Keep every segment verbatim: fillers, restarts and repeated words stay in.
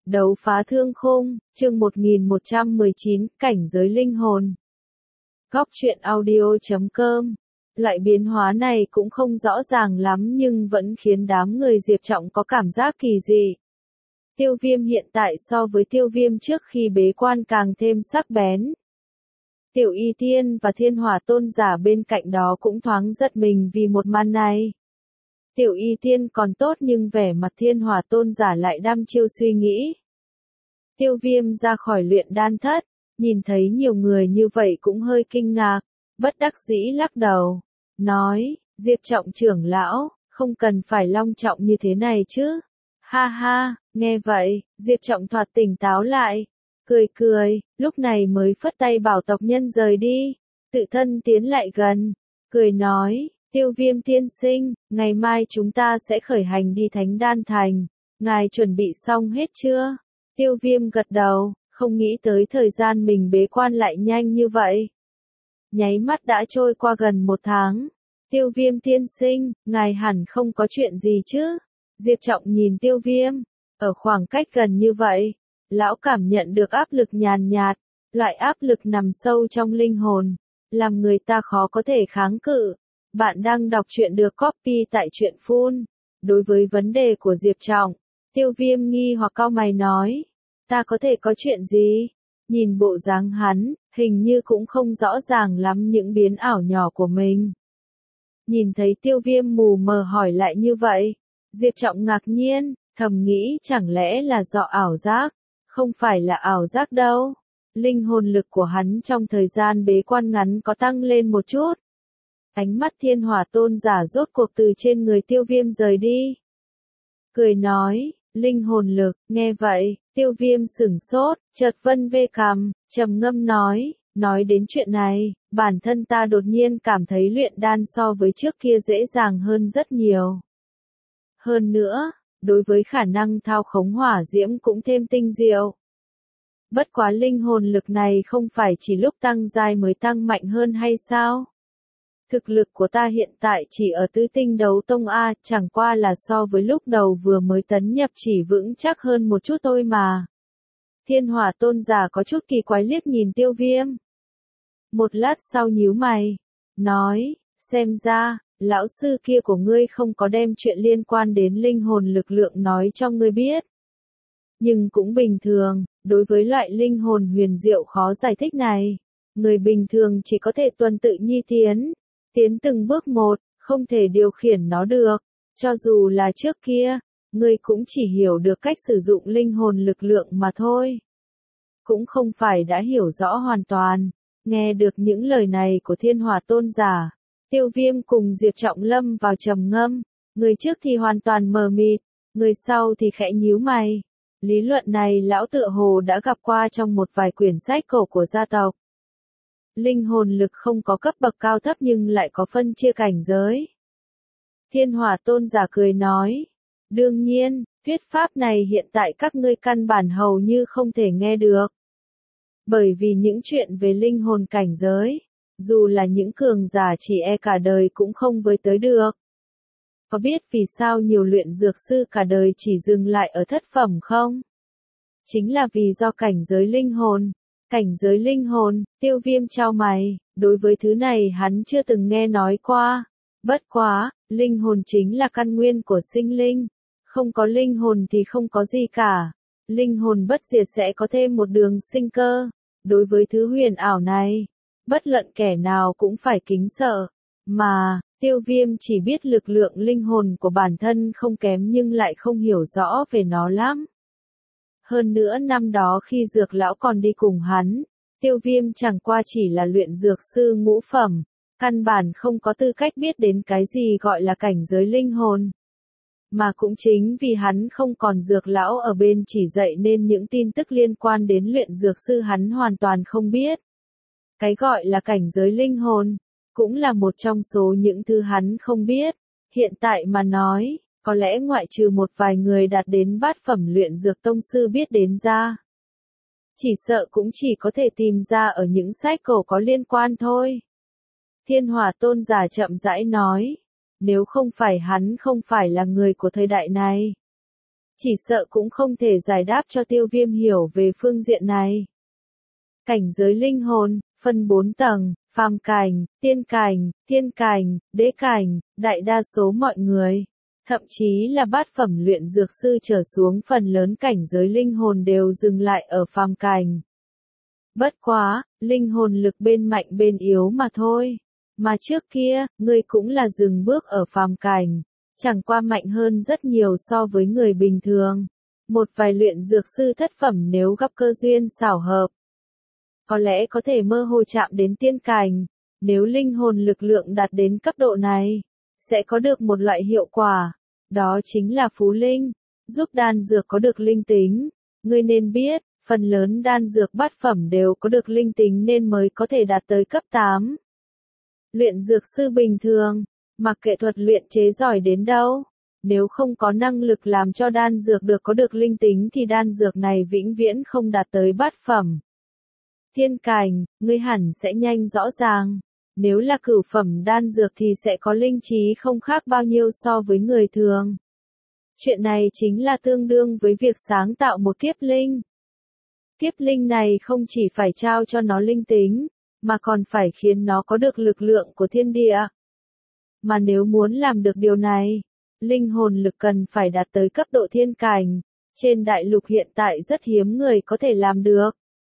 Đấu phá thương khung, chương một nghìn một trăm mười chín, cảnh giới linh hồn. Góc truyện audio chấm com. Loại biến hóa này cũng không rõ ràng lắm nhưng vẫn khiến đám người Diệp Trọng có cảm giác kỳ dị. Tiêu Viêm hiện tại so với Tiêu Viêm trước khi bế quan càng thêm sắc bén. Tiểu Y Tiên và Thiên Hỏa Tôn giả bên cạnh đó cũng thoáng giật mình vì một màn này. Tiểu Y Tiên còn tốt nhưng vẻ mặt Thiên Hỏa Tôn giả lại đăm chiêu suy nghĩ. Tiêu Viêm ra khỏi luyện đan thất, nhìn thấy nhiều người như vậy cũng hơi kinh ngạc, bất đắc dĩ lắc đầu, nói, Diệp Trọng trưởng lão, không cần phải long trọng như thế này chứ. Ha ha, nghe vậy, Diệp Trọng thoạt tỉnh táo lại, cười cười, lúc này mới phất tay bảo tộc nhân rời đi, tự thân tiến lại gần, cười nói, Tiêu Viêm tiên sinh, ngày mai chúng ta sẽ khởi hành đi Thánh Đan Thành, ngài chuẩn bị xong hết chưa? Tiêu Viêm gật đầu, không nghĩ tới thời gian mình bế quan lại nhanh như vậy. Nháy mắt đã trôi qua gần một tháng. Tiêu Viêm tiên sinh, ngài hẳn không có chuyện gì chứ? Diệp Trọng nhìn Tiêu Viêm, ở khoảng cách gần như vậy, lão cảm nhận được áp lực nhàn nhạt, loại áp lực nằm sâu trong linh hồn, làm người ta khó có thể kháng cự. Bạn đang đọc truyện được copy tại truyện Phun. Đối với vấn đề của Diệp Trọng, Tiêu Viêm nghi hoặc cau mày nói, ta có thể có chuyện gì? Nhìn bộ dáng hắn, hình như cũng không rõ ràng lắm những biến ảo nhỏ của mình. Nhìn thấy Tiêu Viêm mù mờ hỏi lại như vậy, Diệp Trọng ngạc nhiên, thầm nghĩ chẳng lẽ là do ảo giác, không phải là ảo giác đâu. Linh hồn lực của hắn trong thời gian bế quan ngắn có tăng lên một chút. Ánh mắt Thiên Hỏa Tôn giả rốt cuộc từ trên người Tiêu Viêm rời đi. Cười nói, linh hồn lực, nghe vậy, Tiêu Viêm sửng sốt, chợt vân vê cằm, trầm ngâm nói, nói đến chuyện này, bản thân ta đột nhiên cảm thấy luyện đan so với trước kia dễ dàng hơn rất nhiều. Hơn nữa, đối với khả năng thao khống hỏa diễm cũng thêm tinh diệu. Bất quá linh hồn lực này không phải chỉ lúc tăng giai mới tăng mạnh hơn hay sao? Thực lực của ta hiện tại chỉ ở tứ tinh đấu tông A, chẳng qua là so với lúc đầu vừa mới tấn nhập chỉ vững chắc hơn một chút thôi mà. Thiên Hỏa Tôn giả có chút kỳ quái liếc nhìn Tiêu Viêm. Một lát sau nhíu mày, nói, xem ra, lão sư kia của ngươi không có đem chuyện liên quan đến linh hồn lực lượng nói cho ngươi biết. Nhưng cũng bình thường, đối với loại linh hồn huyền diệu khó giải thích này, người bình thường chỉ có thể tuần tự nhi tiến. Tiến từng bước một, không thể điều khiển nó được, cho dù là trước kia, ngươi cũng chỉ hiểu được cách sử dụng linh hồn lực lượng mà thôi. Cũng không phải đã hiểu rõ hoàn toàn, nghe được những lời này của Thiên Hỏa Tôn giả, Tiêu Viêm cùng Diệp Trọng lâm vào trầm ngâm, người trước thì hoàn toàn mờ mịt, người sau thì khẽ nhíu mày. Lý luận này lão tựa hồ đã gặp qua trong một vài quyển sách cổ của gia tộc. Linh hồn lực không có cấp bậc cao thấp nhưng lại có phân chia cảnh giới. Thiên Hỏa Tôn giả cười nói, đương nhiên, thuyết pháp này hiện tại các ngươi căn bản hầu như không thể nghe được. Bởi vì những chuyện về linh hồn cảnh giới, dù là những cường giả chỉ e cả đời cũng không với tới được. Có biết vì sao nhiều luyện dược sư cả đời chỉ dừng lại ở thất phẩm không? Chính là vì do cảnh giới linh hồn. Cảnh giới linh hồn, Tiêu Viêm chau mày, đối với thứ này hắn chưa từng nghe nói qua. Bất quá, linh hồn chính là căn nguyên của sinh linh. Không có linh hồn thì không có gì cả. Linh hồn bất diệt sẽ có thêm một đường sinh cơ. Đối với thứ huyền ảo này, bất luận kẻ nào cũng phải kính sợ. Mà, Tiêu Viêm chỉ biết lực lượng linh hồn của bản thân không kém nhưng lại không hiểu rõ về nó lắm. Hơn nữa năm đó khi dược lão còn đi cùng hắn, Tiêu Viêm chẳng qua chỉ là luyện dược sư ngũ phẩm, căn bản không có tư cách biết đến cái gì gọi là cảnh giới linh hồn. Mà cũng chính vì hắn không còn dược lão ở bên chỉ dạy nên những tin tức liên quan đến luyện dược sư hắn hoàn toàn không biết. Cái gọi là cảnh giới linh hồn, cũng là một trong số những thứ hắn không biết. Hiện tại mà nói, có lẽ ngoại trừ một vài người đạt đến bát phẩm luyện dược tông sư biết đến ra. Chỉ sợ cũng chỉ có thể tìm ra ở những sách cổ có liên quan thôi. Thiên Hỏa Tôn giả chậm rãi nói, nếu không phải hắn không phải là người của thời đại này. chỉ sợ cũng không thể giải đáp cho Tiêu Viêm hiểu về phương diện này. Cảnh giới linh hồn, phân bốn tầng, phàm cảnh, tiên cảnh, thiên cảnh, đế cảnh, đại đa số mọi người, thậm chí là bát phẩm luyện dược sư trở xuống phần lớn cảnh giới linh hồn đều dừng lại ở phàm cảnh. Bất quá, linh hồn lực bên mạnh bên yếu mà thôi. Mà trước kia, ngươi cũng là dừng bước ở phàm cảnh, chẳng qua mạnh hơn rất nhiều so với người bình thường. Một vài luyện dược sư thất phẩm nếu gặp cơ duyên xảo hợp, có lẽ có thể mơ hồ chạm đến tiên cảnh. Nếu linh hồn lực lượng đạt đến cấp độ này, sẽ có được một loại hiệu quả, đó chính là phú linh, giúp đan dược có được linh tính. Ngươi nên biết, phần lớn đan dược bát phẩm đều có được linh tính nên mới có thể đạt tới cấp tám. Luyện dược sư bình thường, mặc kệ thuật luyện chế giỏi đến đâu, nếu không có năng lực làm cho đan dược được có được linh tính thì đan dược này vĩnh viễn không đạt tới bát phẩm. Thiên cảnh, ngươi hẳn sẽ nhanh rõ ràng. Nếu là cửu phẩm đan dược thì sẽ có linh trí không khác bao nhiêu so với người thường. Chuyện này chính là tương đương với việc sáng tạo một kiếp linh. Kiếp linh này không chỉ phải trao cho nó linh tính, mà còn phải khiến nó có được lực lượng của thiên địa. Mà nếu muốn làm được điều này, linh hồn lực cần phải đạt tới cấp độ thiên cảnh. Trên đại lục hiện tại rất hiếm người có thể làm được.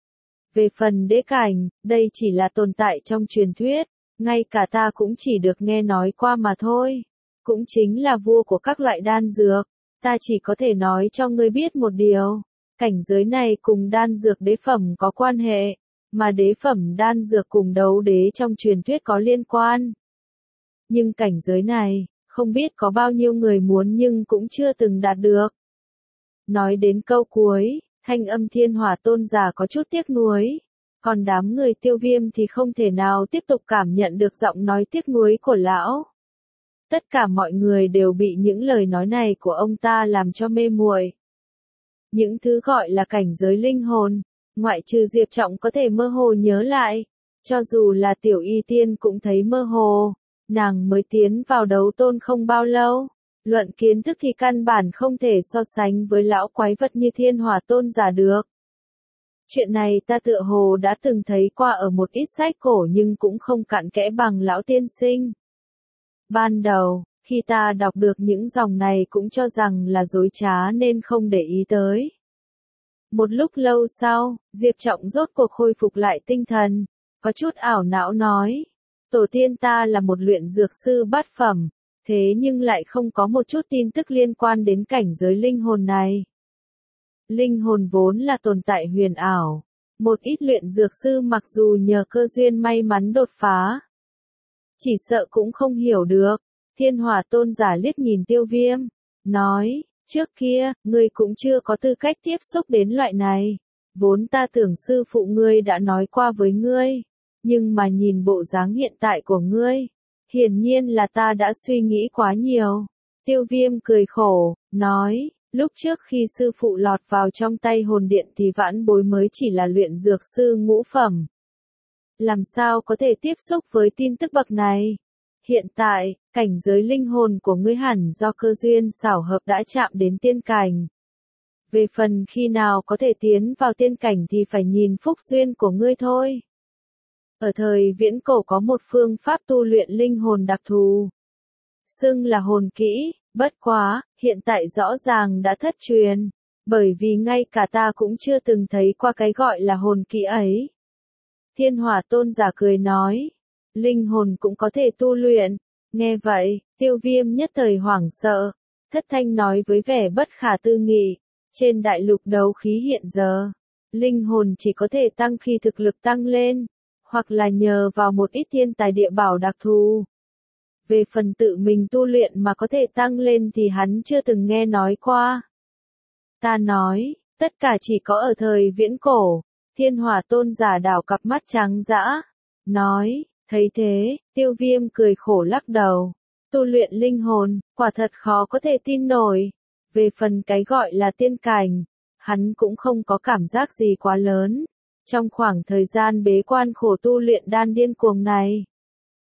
Về phần đế cảnh, đây chỉ là tồn tại trong truyền thuyết, ngay cả ta cũng chỉ được nghe nói qua mà thôi. Cũng chính là vua của các loại đan dược, ta chỉ có thể nói cho ngươi biết một điều, cảnh giới này cùng đan dược đế phẩm có quan hệ, mà đế phẩm đan dược cùng đấu đế trong truyền thuyết có liên quan. Nhưng cảnh giới này, không biết có bao nhiêu người muốn nhưng cũng chưa từng đạt được. Nói đến câu cuối, thanh âm Thiên Hỏa Tôn giả có chút tiếc nuối, còn đám người Tiêu Viêm thì không thể nào tiếp tục cảm nhận được giọng nói tiếc nuối của lão. Tất cả mọi người đều bị những lời nói này của ông ta làm cho mê muội. Những thứ gọi là cảnh giới linh hồn, ngoại trừ Diệp Trọng có thể mơ hồ nhớ lại, cho dù là Tiểu Y Tiên cũng thấy mơ hồ, nàng mới tiến vào đấu tôn không bao lâu. Luận kiến thức thì căn bản không thể so sánh với lão quái vật như Thiên Hỏa Tôn giả được. Chuyện này ta tựa hồ đã từng thấy qua ở một ít sách cổ nhưng cũng không cặn kẽ bằng lão tiên sinh. Ban đầu, khi ta đọc được những dòng này cũng cho rằng là dối trá nên không để ý tới. Một lúc lâu sau, Diệp Trọng rốt cuộc khôi phục lại tinh thần, có chút ảo não nói. Tổ tiên ta là một luyện dược sư bát phẩm. Thế nhưng lại không có một chút tin tức liên quan đến cảnh giới linh hồn này. Linh hồn vốn là tồn tại huyền ảo. Một ít luyện dược sư mặc dù nhờ cơ duyên may mắn đột phá, chỉ sợ cũng không hiểu được. Thiên Hỏa Tôn giả liếc nhìn Tiêu Viêm, nói, trước kia, ngươi cũng chưa có tư cách tiếp xúc đến loại này. Vốn ta tưởng sư phụ ngươi đã nói qua với ngươi, nhưng mà nhìn bộ dáng hiện tại của ngươi, hiển nhiên là ta đã suy nghĩ quá nhiều. Tiêu Viêm cười khổ, nói, lúc trước khi sư phụ lọt vào trong tay hồn điện thì vãn bối mới chỉ là luyện dược sư ngũ phẩm. Làm sao có thể tiếp xúc với tin tức bậc này? Hiện tại, cảnh giới linh hồn của ngươi hẳn do cơ duyên xảo hợp đã chạm đến tiên cảnh. Về phần khi nào có thể tiến vào tiên cảnh thì phải nhìn phúc duyên của ngươi thôi. Ở thời viễn cổ có một phương pháp tu luyện linh hồn đặc thù, xưng là hồn kỹ, bất quá, hiện tại rõ ràng đã thất truyền, bởi vì ngay cả ta cũng chưa từng thấy qua cái gọi là hồn kỹ ấy. Thiên Hỏa Tôn giả cười nói, linh hồn cũng có thể tu luyện. Nghe vậy, Tiêu Viêm nhất thời hoảng sợ, thất thanh nói với vẻ bất khả tư nghị, trên đại lục đấu khí hiện giờ, linh hồn chỉ có thể tăng khi thực lực tăng lên, hoặc là nhờ vào một ít thiên tài địa bảo đặc thù. Về phần tự mình tu luyện mà có thể tăng lên thì hắn chưa từng nghe nói qua. Ta nói, tất cả chỉ có ở thời viễn cổ. Thiên Hỏa Tôn giả đảo cặp mắt trắng dã, nói, thấy thế, Tiêu Viêm cười khổ lắc đầu. Tu luyện linh hồn, quả thật khó có thể tin nổi. Về phần cái gọi là tiên cảnh, hắn cũng không có cảm giác gì quá lớn. Trong khoảng thời gian bế quan khổ tu luyện đan điên cuồng này,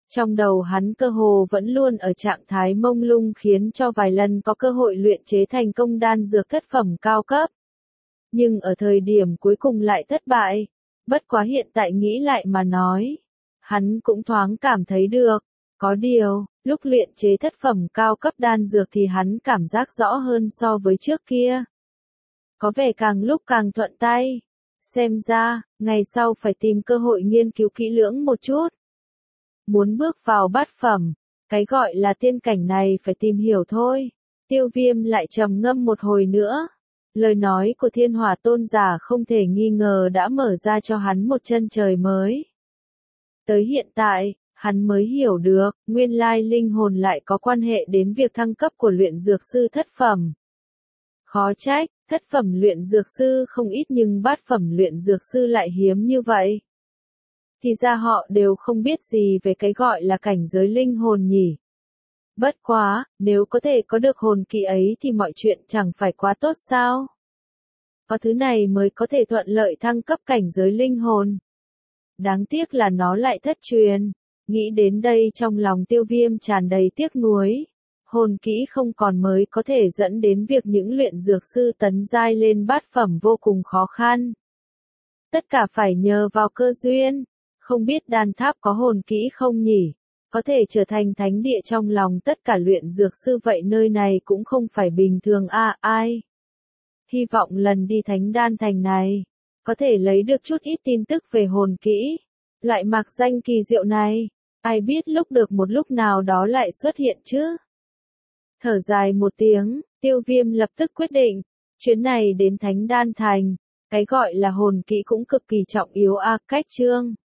Trong đầu hắn cơ hồ vẫn luôn ở trạng thái mông lung khiến cho vài lần có cơ hội luyện chế thành công đan dược thất phẩm cao cấp. Nhưng ở thời điểm cuối cùng lại thất bại. Bất quá hiện tại nghĩ lại mà nói. Hắn cũng thoáng cảm thấy được. Có điều, lúc luyện chế thất phẩm cao cấp đan dược thì hắn cảm giác rõ hơn so với trước kia. Có vẻ càng lúc càng thuận tay. Xem ra, ngày sau phải tìm cơ hội nghiên cứu kỹ lưỡng một chút. Muốn bước vào bát phẩm, cái gọi là tiên cảnh này phải tìm hiểu thôi. Tiêu Viêm lại trầm ngâm một hồi nữa. Lời nói của Thiên Hỏa Tôn giả không thể nghi ngờ đã mở ra cho hắn một chân trời mới. Tới hiện tại, hắn mới hiểu được, nguyên lai linh hồn lại có quan hệ đến việc thăng cấp của luyện dược sư thất phẩm. Khó trách, thất phẩm luyện dược sư không ít nhưng bát phẩm luyện dược sư lại hiếm như vậy. Thì ra họ đều không biết gì về cái gọi là cảnh giới linh hồn nhỉ. Bất quá, nếu có thể có được hồn kỹ ấy thì mọi chuyện chẳng phải quá tốt sao? Có thứ này mới có thể thuận lợi thăng cấp cảnh giới linh hồn. Đáng tiếc là nó lại thất truyền. Nghĩ đến đây trong lòng Tiêu Viêm tràn đầy tiếc nuối. Hồn kỹ không còn mới có thể dẫn đến việc những luyện dược sư tấn giai lên bát phẩm vô cùng khó khăn. Tất cả phải nhờ vào cơ duyên. Không biết đan tháp có hồn kỹ không nhỉ? Có thể trở thành thánh địa trong lòng tất cả luyện dược sư vậy nơi này cũng không phải bình thường à ai. Hy vọng lần đi thánh đan thành này, có thể lấy được chút ít tin tức về hồn kỹ. Loại mạc danh kỳ diệu này, ai biết lúc được một lúc nào đó lại xuất hiện chứ? Thở dài một tiếng, Tiêu Viêm lập tức quyết định, chuyến này đến thánh đan thành, cái gọi là hồn kỹ cũng cực kỳ trọng yếu a cách chương.